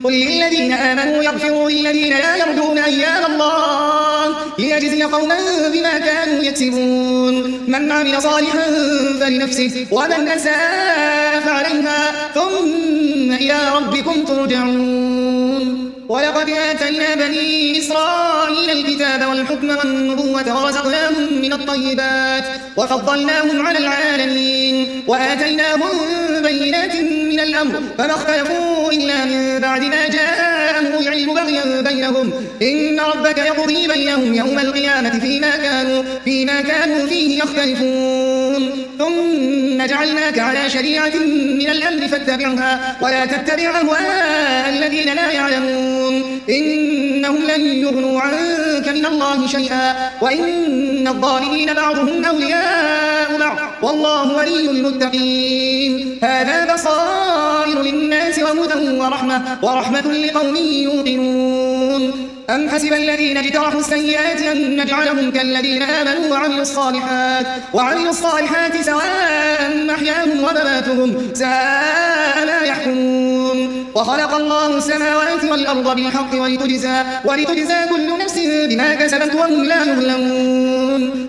قل للذين آمنوا يغفروا للذين لا يرجون أيام الله ليجزي قوما بما كانوا يكسبون من عمل صالحا فلنفسه ومن أساء فعليها ثم إلى ربكم ترجعون ولقد آتينا بني إسرائيل الكتاب والحكم والنبوة ورزقناهم من الطيبات وفضلناهم على العالمين وآتيناهم بينات من الأمر فما اختلفوا إلا من بعد ما جاءهم العلم بغيا بينهم إن ربك يقضي بينهم يوم القيامة فيما كانوا فيه يختلفون ثم جعلناك على شريعة من الأمر فاتبعها ولا تتبع أهواء الذين لا يعلمون إنهم لن يغنوا عنك من الله شيئا وإن الظالمين بعضهم أولياء بعض والله ولي المتقين هذا بصائر للناس وهدى ورحمة لقوم يوقنون أم حسب الذين اجترحوا السيئات أن نجعلهم كالذين آمنوا وعملوا الصالحات سواء محياهم ومماتهم ساء ما يحكمون وخلق الله السماوات والأرض بالحق ولتجزى كل نفس بما كسبت وهم لا يظلمون